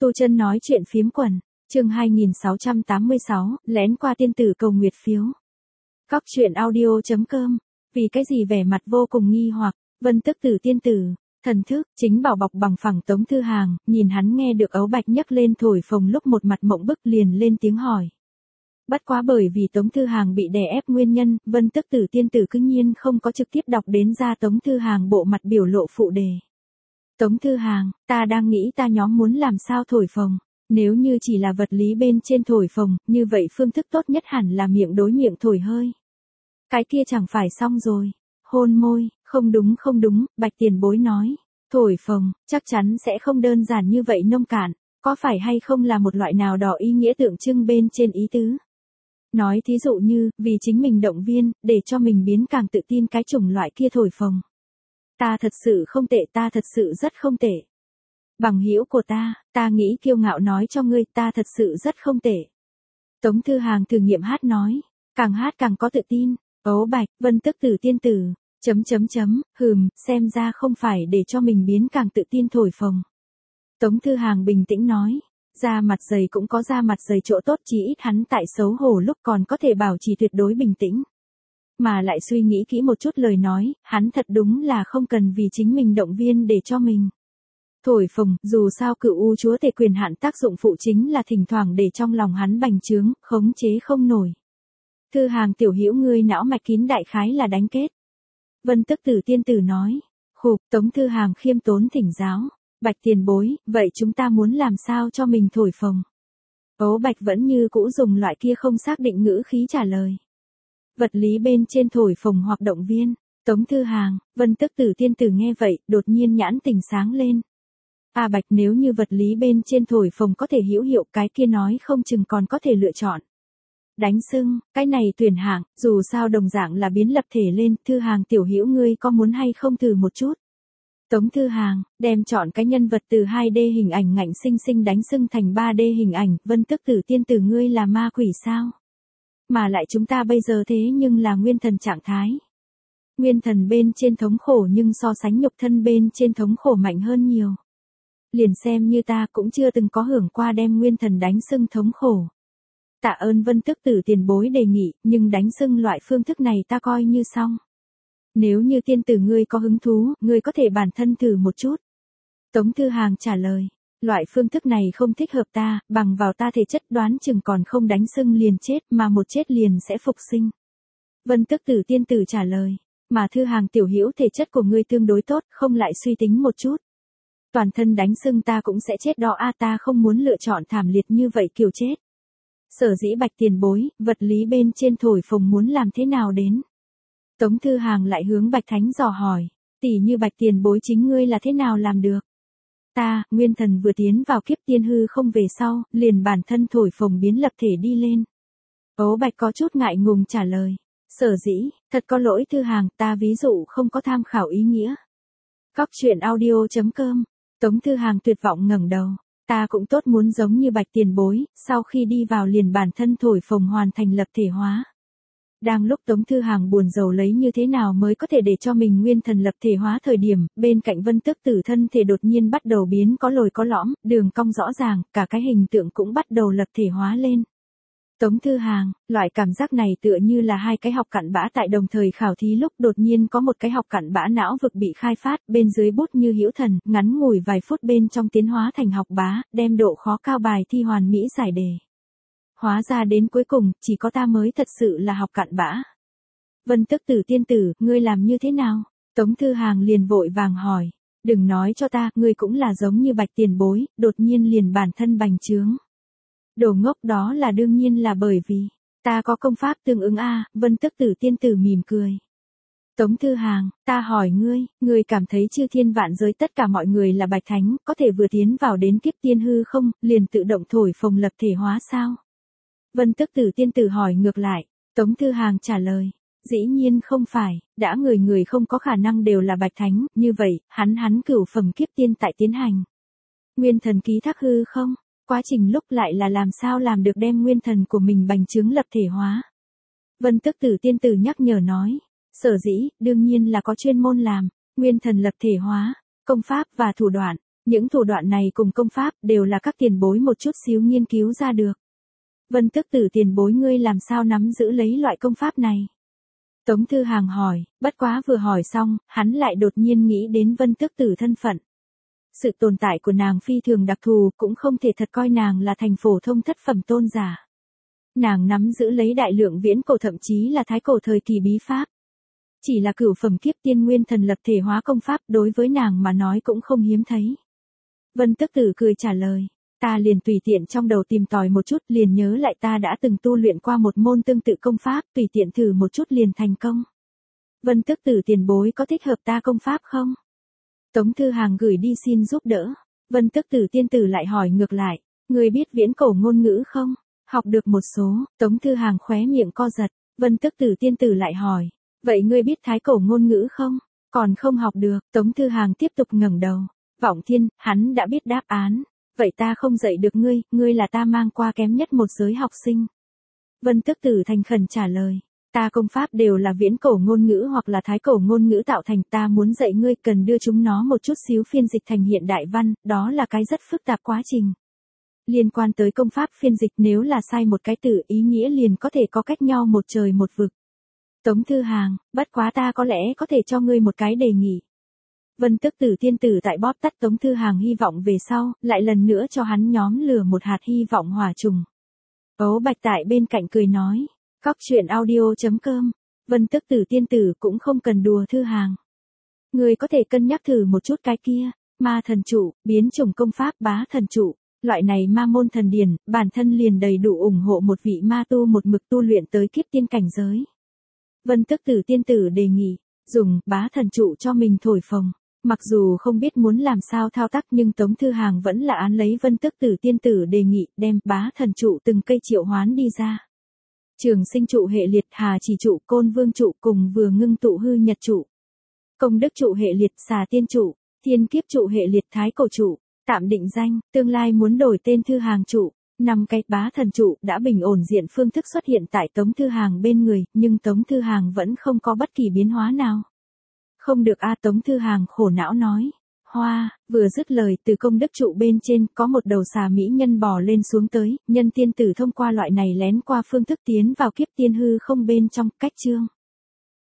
Tu Chân nói chuyện phiếm quần, chương 2686, lén qua tiên tử cầu nguyệt phiếu. Góc truyện audio.com, vì cái gì vẻ mặt vô cùng nghi hoặc, Vân Tức Tử tiên tử, thần thức, chính bảo bọc bằng phẳng Tống Thư Hàng, nhìn hắn nghe được Ấu Bạch nhấc lên thổi phồng lúc một mặt mộng bức liền lên tiếng hỏi. Bất quá bởi vì Tống Thư Hàng bị đè ép nguyên nhân, Vân Tức Tử tiên tử cứ nhiên không có trực tiếp đọc đến ra Tống Thư Hàng bộ mặt biểu lộ phụ đề. Tống Thư Hàng, ta đang nghĩ ta nhóm muốn làm sao thổi phồng, nếu như chỉ là vật lý bên trên thổi phồng, như vậy phương thức tốt nhất hẳn là miệng đối miệng thổi hơi. Cái kia chẳng phải xong rồi, hôn môi, không đúng, Bạch Tiền Bối nói, thổi phồng, chắc chắn sẽ không đơn giản như vậy nông cạn, có phải hay không là một loại nào đó ý nghĩa tượng trưng bên trên ý tứ. Nói thí dụ như, vì chính mình động viên, để cho mình biến càng tự tin cái chủng loại kia thổi phồng. Ta thật sự không tệ, ta thật sự rất không tệ. Bằng hữu của ta nghĩ kiêu ngạo nói cho ngươi, ta thật sự rất không tệ. Tống Thư Hàng thử nghiệm hát nói, càng hát càng có tự tin, Ấu Bạch, Vân Tức Tử tiên tử, xem ra không phải để cho mình biến càng tự tin thổi phồng. Tống Thư Hàng bình tĩnh nói, da mặt dày cũng có da mặt dày chỗ tốt, chí ít hắn tại xấu hổ lúc còn có thể bảo trì tuyệt đối bình tĩnh. Mà lại suy nghĩ kỹ một chút lời nói, hắn thật đúng là không cần vì chính mình động viên để cho mình thổi phồng, dù sao Cửu U Chúa Tể quyền hạn tác dụng phụ chính là thỉnh thoảng để trong lòng hắn bành trướng, khống chế không nổi. Thư Hàng tiểu hữu ngươi não mạch kín đại khái là đánh kết. Vân Tức Tử tiên tử nói, khục, Tống Thư Hàng khiêm tốn thỉnh giáo, Bạch Tiền Bối, vậy chúng ta muốn làm sao cho mình thổi phồng? Ấu Bạch vẫn như cũ dùng loại kia không xác định ngữ khí trả lời. Vật lý bên trên thổi phồng hoặc động viên, Tống Thư Hàng, Vân Tức Tử tiên tử nghe vậy, đột nhiên nhãn tình sáng lên. À Bạch, nếu như vật lý bên trên thổi phồng có thể hữu hiệu, cái kia nói không chừng còn có thể lựa chọn. Đánh sưng, cái này tuyển hạng, dù sao đồng dạng là biến lập thể lên, Thư Hàng tiểu hữu ngươi có muốn hay không thử một chút? Tống Thư Hàng, đem chọn cái nhân vật từ 2D hình ảnh ngạnh sinh sinh đánh sưng thành 3D hình ảnh, Vân Tức Tử tiên tử ngươi là ma quỷ sao? Mà lại chúng ta bây giờ thế nhưng là nguyên thần trạng thái. Nguyên thần bên trên thống khổ nhưng so sánh nhục thân bên trên thống khổ mạnh hơn nhiều. Liền xem như ta cũng chưa từng có hưởng qua đem nguyên thần đánh sưng thống khổ. Tạ ơn Vân Tức Tử tiền bối đề nghị, nhưng đánh sưng loại phương thức này ta coi như xong. Nếu như tiên tử ngươi có hứng thú, ngươi có thể bản thân thử một chút. Tống Thư Hàng trả lời, loại phương thức này không thích hợp ta, bằng vào ta thể chất đoán chừng còn không đánh sưng liền chết, mà một chết liền sẽ phục sinh. Vân Tức Tử tiên tử trả lời, mà Thư Hàng tiểu hữu thể chất của ngươi tương đối tốt, không lại suy tính một chút. Toàn thân đánh sưng ta cũng sẽ chết đó a, ta không muốn lựa chọn thảm liệt như vậy kiểu chết. Sở dĩ Bạch Tiền Bối, vật lý bên trên thổi phồng muốn làm thế nào đến? Tống Thư Hàng lại hướng Bạch Thánh dò hỏi, tỷ như Bạch Tiền Bối chính ngươi là thế nào làm được? Ta, nguyên thần vừa tiến vào kiếp tiên hư không về sau, liền bản thân thổi phồng biến lập thể đi lên. Ấu Bạch có chút ngại ngùng trả lời, sở dĩ, thật có lỗi Thư Hàng, ta ví dụ không có tham khảo ý nghĩa. Góc truyện audio.com, Tống Thư Hàng tuyệt vọng ngẩng đầu, ta cũng tốt muốn giống như Bạch Tiền Bối, sau khi đi vào liền bản thân thổi phồng hoàn thành lập thể hóa. Đang lúc Tống Thư Hàng buồn rầu lấy như thế nào mới có thể để cho mình nguyên thần lập thể hóa thời điểm, bên cạnh Vân Tức Tử thân thể đột nhiên bắt đầu biến có lồi có lõm, đường cong rõ ràng, cả cái hình tượng cũng bắt đầu lập thể hóa lên. Tống Thư Hàng, loại cảm giác này tựa như là hai cái học cặn bã tại đồng thời khảo thí lúc đột nhiên có một cái học cặn bã não vực bị khai phát, bên dưới bút như hữu thần, ngắn ngủi vài phút bên trong tiến hóa thành học bá, đem độ khó cao bài thi hoàn mỹ giải đề. Hóa ra đến cuối cùng, chỉ có ta mới thật sự là học cặn bã. Vân Tức Tử tiên tử, ngươi làm như thế nào? Tống Thư Hàng liền vội vàng hỏi, đừng nói cho ta, ngươi cũng là giống như Bạch Tiền Bối, đột nhiên liền bản thân bành trướng. Đồ ngốc, đó là đương nhiên là bởi vì, ta có công pháp tương ứng a. Vân Tức Tử tiên tử mỉm cười. Tống Thư Hàng, ta hỏi ngươi cảm thấy chư thiên vạn giới tất cả mọi người là Bạch Thánh, có thể vừa tiến vào đến kiếp tiên hư không, liền tự động thổi phồng lập thể hóa sao? Vân Tức Tử tiên tử hỏi ngược lại, Tống Thư Hàng trả lời, dĩ nhiên không phải, đã người không có khả năng đều là Bạch Thánh, như vậy, hắn cửu phẩm kiếp tiên tại tiến hành. Nguyên thần ký thác hư không? Quá trình lúc lại là làm sao làm được đem nguyên thần của mình bành trướng lập thể hóa. Vân Tức Tử tiên tử nhắc nhở nói, sở dĩ, đương nhiên là có chuyên môn làm, nguyên thần lập thể hóa, công pháp và thủ đoạn, Những thủ đoạn này cùng công pháp đều là các tiền bối một chút xíu nghiên cứu ra được. Vân Tước Tử tiền bối ngươi làm sao nắm giữ lấy loại công pháp này? Tống Thư Hàng hỏi, bất quá vừa hỏi xong, hắn lại đột nhiên nghĩ đến Vân Tước Tử thân phận. Sự tồn tại của nàng phi thường đặc thù cũng không thể thật coi nàng là thành phổ thông thất phẩm tôn giả. Nàng nắm giữ lấy đại lượng viễn cổ thậm chí là thái cổ thời kỳ bí pháp. Chỉ là cửu phẩm kiếp tiên nguyên thần lập thể hóa công pháp đối với nàng mà nói cũng không hiếm thấy. Vân Tước Tử cười trả lời, ta liền tùy tiện trong đầu tìm tòi một chút liền nhớ lại ta đã từng tu luyện qua một môn tương tự công pháp tùy tiện thử một chút liền thành công. Vân Tước Tử tiền bối có thích hợp ta công pháp không? Tống Thư Hàng gửi đi xin giúp đỡ. Vân Tước Tử tiên tử lại hỏi ngược lại, ngươi biết viễn cổ ngôn ngữ không? Học được một số. Tống Thư Hàng khóe miệng co giật. Vân Tước Tử tiên tử lại hỏi, vậy ngươi biết thái cổ ngôn ngữ không? Còn không học được. Tống Thư Hàng tiếp tục ngẩng đầu. Vọng Thiên, hắn đã biết đáp án. Vậy ta không dạy được ngươi là ta mang qua kém nhất một giới học sinh. Vân Tước Tử thành khẩn trả lời, ta công pháp đều là viễn cổ ngôn ngữ hoặc là thái cổ ngôn ngữ tạo thành, ta muốn dạy ngươi cần đưa chúng nó một chút xíu phiên dịch thành hiện đại văn, đó là cái rất phức tạp quá trình. Liên quan tới công pháp phiên dịch nếu là sai một cái từ ý nghĩa liền có thể có cách nhau một trời một vực. Tống Thư Hàng, bất quá ta có lẽ có thể cho ngươi một cái đề nghị. Vân Tước Tử tiên tử tại bóp tắt Tống Thư Hàng hy vọng về sau, lại lần nữa cho hắn nhóm lửa một hạt hy vọng hỏa trùng. Ấu Bạch tại bên cạnh cười nói, Cóc truyện audio.com, Vân Tước Tử tiên tử cũng không cần đùa Thư Hàng. Người có thể cân nhắc thử một chút cái kia, ma thần trụ, biến chủng công pháp bá thần trụ, loại này ma môn thần điển, bản thân liền đầy đủ ủng hộ một vị ma tu một mực tu luyện tới kiếp tiên cảnh giới. Vân Tước Tử tiên tử đề nghị, dùng bá thần trụ cho mình thổi phồng. Mặc dù không biết muốn làm sao thao tác nhưng Tống Thư Hàng vẫn là án lấy Vân Tước Tử tiên tử đề nghị đem bá thần trụ từng cây triệu hoán đi ra. Trường sinh trụ hệ liệt, hà chỉ trụ, côn vương trụ cùng vừa ngưng tụ hư nhật trụ. Công đức trụ hệ liệt, xà tiên trụ, thiên kiếp trụ hệ liệt, thái cổ trụ, tạm định danh, tương lai muốn đổi tên Thư Hàng trụ. 5 cái bá thần trụ đã bình ổn diện phương thức xuất hiện tại Tống Thư Hàng bên người, nhưng Tống Thư Hàng vẫn không có bất kỳ biến hóa nào. Không được a, Tống Thư Hàng khổ não nói. Hoa, vừa dứt lời từ công đức trụ bên trên có một đầu xà mỹ nhân bò lên xuống tới, nhân tiên tử thông qua loại này lén qua phương thức tiến vào kiếp tiên hư không bên trong, cách chương.